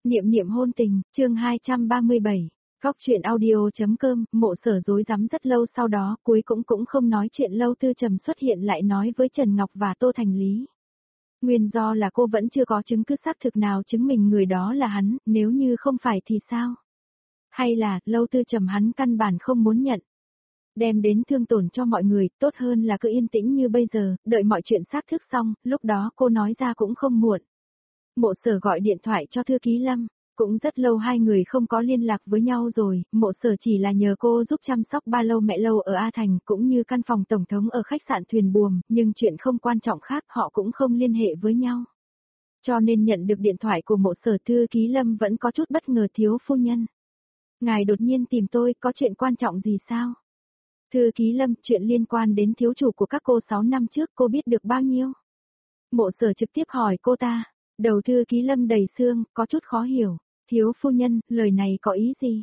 Niệm niệm hôn tình, chương 237, Góc truyện audio.com, Mộ Sở rối rắm rất lâu sau đó, cuối cũng không nói chuyện lâu Tư Trầm xuất hiện lại nói với Trần Ngọc và Tô Thành Lý. Nguyên do là cô vẫn chưa có chứng cứ xác thực nào chứng minh người đó là hắn, nếu như không phải thì sao? Hay là, lâu Tư Trầm hắn căn bản không muốn nhận. Đem đến thương tổn cho mọi người, tốt hơn là cứ yên tĩnh như bây giờ, đợi mọi chuyện xác thực xong, lúc đó cô nói ra cũng không muộn. Mộ Sở gọi điện thoại cho thư ký Lâm, cũng rất lâu hai người không có liên lạc với nhau rồi, Mộ Sở chỉ là nhờ cô giúp chăm sóc ba lâu mẹ lâu ở A Thành cũng như căn phòng tổng thống ở khách sạn Thuyền Buồm, nhưng chuyện không quan trọng khác họ cũng không liên hệ với nhau. Cho nên nhận được điện thoại của Mộ Sở, thư ký Lâm vẫn có chút bất ngờ. Thiếu phu nhân, ngài đột nhiên tìm tôi, có chuyện quan trọng gì sao? Thư ký Lâm, chuyện liên quan đến thiếu chủ của các cô 6 năm trước, cô biết được bao nhiêu? Mộ Sở trực tiếp hỏi cô ta. Đầu thư ký Lâm đầy xương, có chút khó hiểu. Thiếu phu nhân, lời này có ý gì?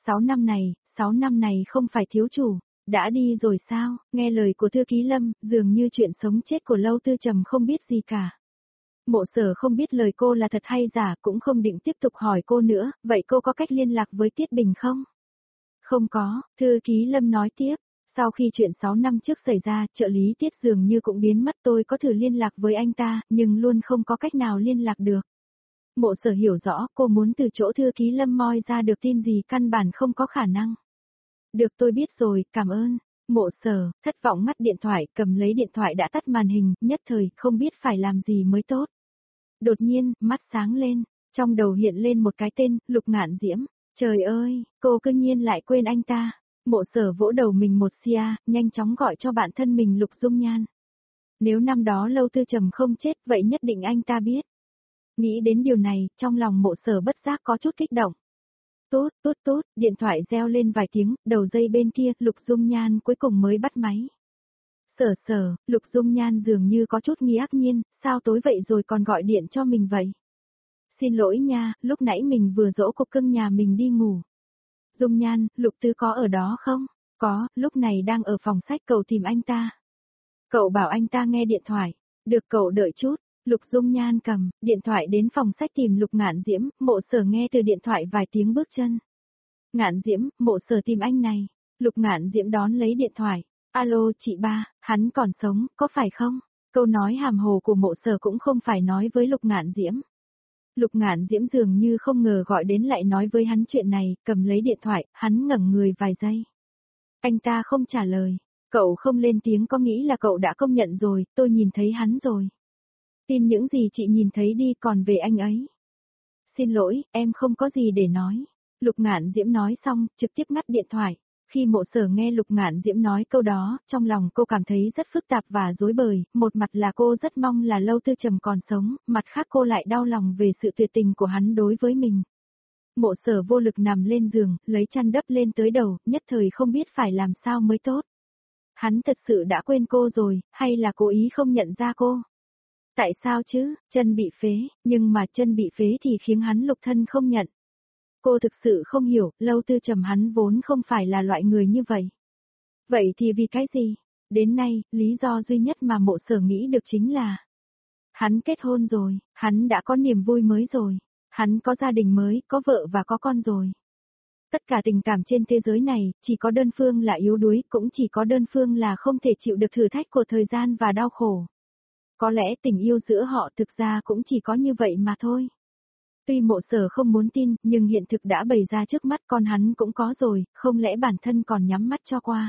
6 năm này không phải thiếu chủ, đã đi rồi sao? Nghe lời của thư ký Lâm, dường như chuyện sống chết của Lâu Tư Trầm không biết gì cả. Mộ Sở không biết lời cô là thật hay giả, cũng không định tiếp tục hỏi cô nữa, vậy cô có cách liên lạc với Tiết Bình không? Không có, thư ký Lâm nói tiếp. Sau khi chuyện 6 năm trước xảy ra, trợ lý Tiết dường như cũng biến mất, tôi có thử liên lạc với anh ta, nhưng luôn không có cách nào liên lạc được. Mộ Sở hiểu rõ, cô muốn từ chỗ thư ký Lâm moi ra được tin gì căn bản không có khả năng. Được, tôi biết rồi, cảm ơn. Mộ Sở, thất vọng ngắt điện thoại, cầm lấy điện thoại đã tắt màn hình, nhất thời, không biết phải làm gì mới tốt. Đột nhiên, mắt sáng lên, trong đầu hiện lên một cái tên, Lục Ngạn Diễm. Trời ơi, cô cư nhiên lại quên anh ta. Mộ Sở vỗ đầu mình một xia, nhanh chóng gọi cho bạn thân mình Lục Dung Nhan. Nếu năm đó Lâu Tư Trầm không chết, vậy nhất định anh ta biết. Nghĩ đến điều này, trong lòng Mộ Sở bất giác có chút kích động. Tốt, tốt, tốt, điện thoại reo lên vài tiếng, đầu dây bên kia, Lục Dung Nhan cuối cùng mới bắt máy. Sở, Lục Dung Nhan dường như có chút nghi nhiên, sao tối vậy rồi còn gọi điện cho mình vậy? Xin lỗi nha, lúc nãy mình vừa dỗ cục cưng nhà mình đi ngủ. Dung Nhan, Lục Tứ có ở đó không? Có, lúc này đang ở phòng sách, cậu tìm anh ta. Cậu bảo anh ta nghe điện thoại. Được, cậu đợi chút. Lục Dung Nhan cầm điện thoại đến phòng sách tìm Lục Ngạn Diễm, Mộ Sở nghe từ điện thoại vài tiếng bước chân. Ngạn Diễm, Mộ Sở tìm anh này. Lục Ngạn Diễm đón lấy điện thoại. Alo chị ba, hắn còn sống, có phải không? Câu nói hàm hồ của Mộ Sở cũng không phải nói với Lục Ngạn Diễm. Lục Ngạn Diễm dường như không ngờ gọi đến lại nói với hắn chuyện này, cầm lấy điện thoại, hắn ngẩng người vài giây. Anh ta không trả lời. Cậu không lên tiếng có nghĩ là cậu đã công nhận rồi, tôi nhìn thấy hắn rồi. Tin những gì chị nhìn thấy đi, còn về anh ấy. Xin lỗi, em không có gì để nói. Lục Ngạn Diễm nói xong, trực tiếp ngắt điện thoại. Khi Mộ Sở nghe Lục Ngạn Diễm nói câu đó, trong lòng cô cảm thấy rất phức tạp và rối bời, một mặt là cô rất mong là Lâu Tư Trầm còn sống, mặt khác cô lại đau lòng về sự tuyệt tình của hắn đối với mình. Mộ Sở vô lực nằm lên giường, lấy chăn đắp lên tới đầu, nhất thời không biết phải làm sao mới tốt. Hắn thật sự đã quên cô rồi, hay là cố ý không nhận ra cô? Tại sao chứ, chân bị phế, nhưng mà chân bị phế thì khiến hắn lục thân không nhận. Cô thực sự không hiểu, Lâu Tư Trầm hắn vốn không phải là loại người như vậy. Vậy thì vì cái gì? Đến nay, lý do duy nhất mà Mộ Sở nghĩ được chính là hắn kết hôn rồi, hắn đã có niềm vui mới rồi, hắn có gia đình mới, có vợ và có con rồi. Tất cả tình cảm trên thế giới này, chỉ có đơn phương là yếu đuối, cũng chỉ có đơn phương là không thể chịu được thử thách của thời gian và đau khổ. Có lẽ tình yêu giữa họ thực ra cũng chỉ có như vậy mà thôi. Tuy Mộ Sở không muốn tin, nhưng hiện thực đã bày ra trước mắt, con hắn cũng có rồi, không lẽ bản thân còn nhắm mắt cho qua.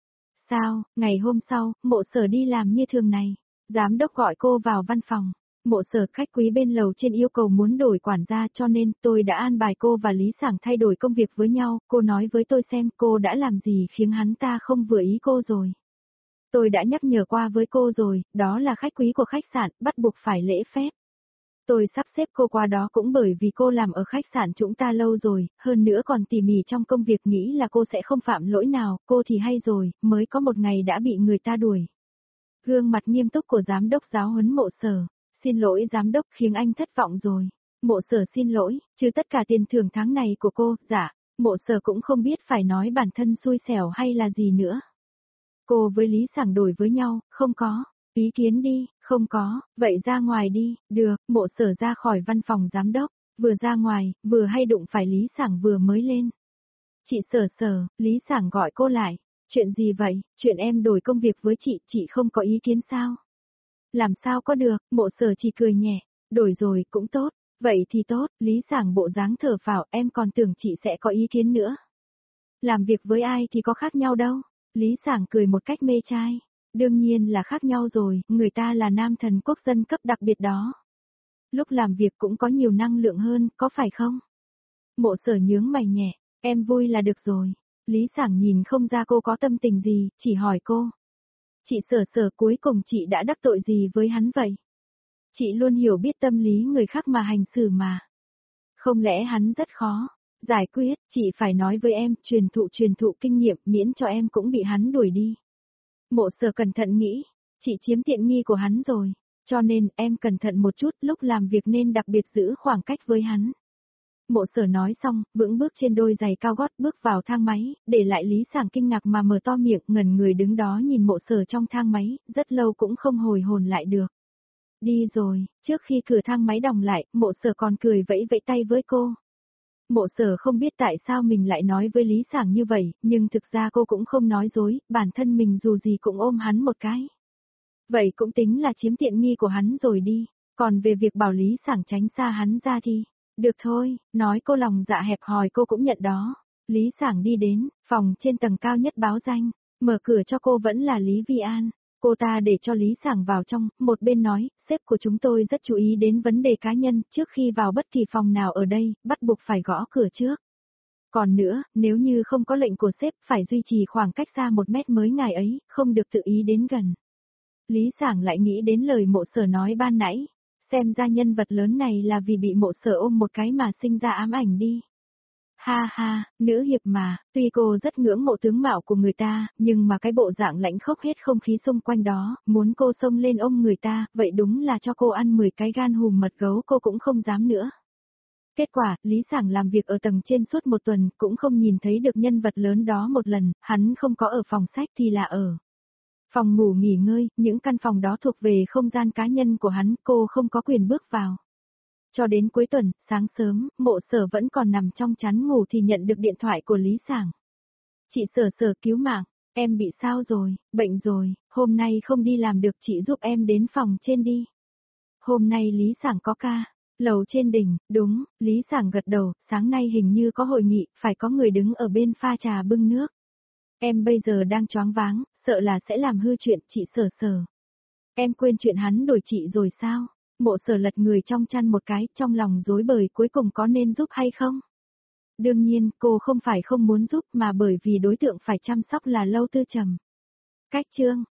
Sao, ngày hôm sau, Mộ Sở đi làm như thường này. Giám đốc gọi cô vào văn phòng. Mộ Sở, khách quý bên lầu trên yêu cầu muốn đổi quản gia, cho nên tôi đã an bài cô và Lý Sảng thay đổi công việc với nhau. Cô nói với tôi xem cô đã làm gì khiến hắn ta không vừa ý cô rồi. Tôi đã nhắc nhở qua với cô rồi, đó là khách quý của khách sạn, bắt buộc phải lễ phép. Tôi sắp xếp cô qua đó cũng bởi vì cô làm ở khách sạn chúng ta lâu rồi, hơn nữa còn tỉ mỉ trong công việc, nghĩ là cô sẽ không phạm lỗi nào, cô thì hay rồi, mới có một ngày đã bị người ta đuổi. Gương mặt nghiêm túc của giám đốc giáo huấn Mộ Sở. Xin lỗi giám đốc, khiến anh thất vọng rồi. Mộ Sở xin lỗi, chứ tất cả tiền thưởng tháng này của cô, dạ. Mộ Sở cũng không biết phải nói bản thân xui xẻo hay là gì nữa. Cô với Lý Sảng đổi với nhau, không có. Ý kiến đi, không có, vậy ra ngoài đi, được. Mộ Sở ra khỏi văn phòng giám đốc. Vừa ra ngoài, vừa hay đụng phải Lý Sảng vừa mới lên. Chị Sở Sở, Lý Sảng gọi cô lại. Chuyện gì vậy, chuyện em đổi công việc với chị không có ý kiến sao? Làm sao có được, Mộ Sở chỉ cười nhẹ. Đổi rồi cũng tốt, vậy thì tốt, Lý Sảng bộ dáng thở phào, em còn tưởng chị sẽ có ý kiến nữa. Làm việc với ai thì có khác nhau đâu. Lý Sảng cười một cách mê trai. Đương nhiên là khác nhau rồi, người ta là nam thần quốc dân cấp đặc biệt đó. Lúc làm việc cũng có nhiều năng lượng hơn, có phải không? Mộ Sở nhướng mày nhẹ, em vui là được rồi. Lý Sảng nhìn không ra cô có tâm tình gì, chỉ hỏi cô. Chị Sở Sở, cuối cùng chị đã đắc tội gì với hắn vậy? Chị luôn hiểu biết tâm lý người khác mà hành xử mà. Không lẽ hắn rất khó? Giải quyết, chị phải nói với em, truyền thụ kinh nghiệm, miễn cho em cũng bị hắn đuổi đi. Mộ Sở cẩn thận nghĩ, chị chiếm tiện nghi của hắn rồi, cho nên em cẩn thận một chút, lúc làm việc nên đặc biệt giữ khoảng cách với hắn. Mộ Sở nói xong, vững bước trên đôi giày cao gót bước vào thang máy, để lại Lý Sảng kinh ngạc mà mở to miệng, ngẩn người đứng đó nhìn Mộ Sở trong thang máy, rất lâu cũng không hồi hồn lại được. Đi rồi, trước khi cửa thang máy đóng lại, Mộ Sở còn cười vẫy vẫy tay với cô. Mộ Sở không biết tại sao mình lại nói với Lý Sảng như vậy, nhưng thực ra cô cũng không nói dối, bản thân mình dù gì cũng ôm hắn một cái. Vậy cũng tính là chiếm tiện nghi của hắn rồi đi, còn về việc bảo Lý Sảng tránh xa hắn ra thì, được thôi, nói cô lòng dạ hẹp hòi cô cũng nhận đó. Lý Sảng đi đến, phòng trên tầng cao nhất báo danh, mở cửa cho cô vẫn là Lý Vi An. Cô ta để cho Lý Sảng vào trong, một bên nói, sếp của chúng tôi rất chú ý đến vấn đề cá nhân, trước khi vào bất kỳ phòng nào ở đây, bắt buộc phải gõ cửa trước. Còn nữa, nếu như không có lệnh của sếp, phải duy trì khoảng cách xa 1 mét mới ngài ấy, không được tự ý đến gần. Lý Sảng lại nghĩ đến lời Mộ Sở nói ban nãy, xem ra nhân vật lớn này là vì bị Mộ Sở ôm một cái mà sinh ra ám ảnh đi. Ha ha, nữ hiệp mà, tuy cô rất ngưỡng mộ tướng mạo của người ta, nhưng mà cái bộ dạng lãnh khốc hết không khí xung quanh đó, muốn cô xông lên ôm người ta, vậy đúng là cho cô ăn 10 cái gan hùm mật gấu cô cũng không dám nữa. Kết quả, Lý Sảng làm việc ở tầng trên suốt 1 tuần, cũng không nhìn thấy được nhân vật lớn đó một lần, hắn không có ở phòng sách thì là ở phòng ngủ nghỉ ngơi, những căn phòng đó thuộc về không gian cá nhân của hắn, cô không có quyền bước vào. Cho đến cuối tuần, sáng sớm, Mộ Sở vẫn còn nằm trong chăn ngủ thì nhận được điện thoại của Lý Sảng. Chị Sở Sở cứu mạng, em bị sao rồi, bệnh rồi, hôm nay không đi làm được chị giúp em đến phòng trên đi. Hôm nay Lý Sảng có ca, lầu trên đỉnh, đúng, Lý Sảng gật đầu, sáng nay hình như có hội nghị, phải có người đứng ở bên pha trà bưng nước. Em bây giờ đang choáng váng, sợ là sẽ làm hư chuyện chị Sở Sở. Em quên chuyện hắn đổi chị rồi sao? Mộ Sở lật người trong chăn một cái, trong lòng rối bời cuối cùng có nên giúp hay không? Đương nhiên, cô không phải không muốn giúp mà bởi vì đối tượng phải chăm sóc là Lâu Tư Trầm. Cách chương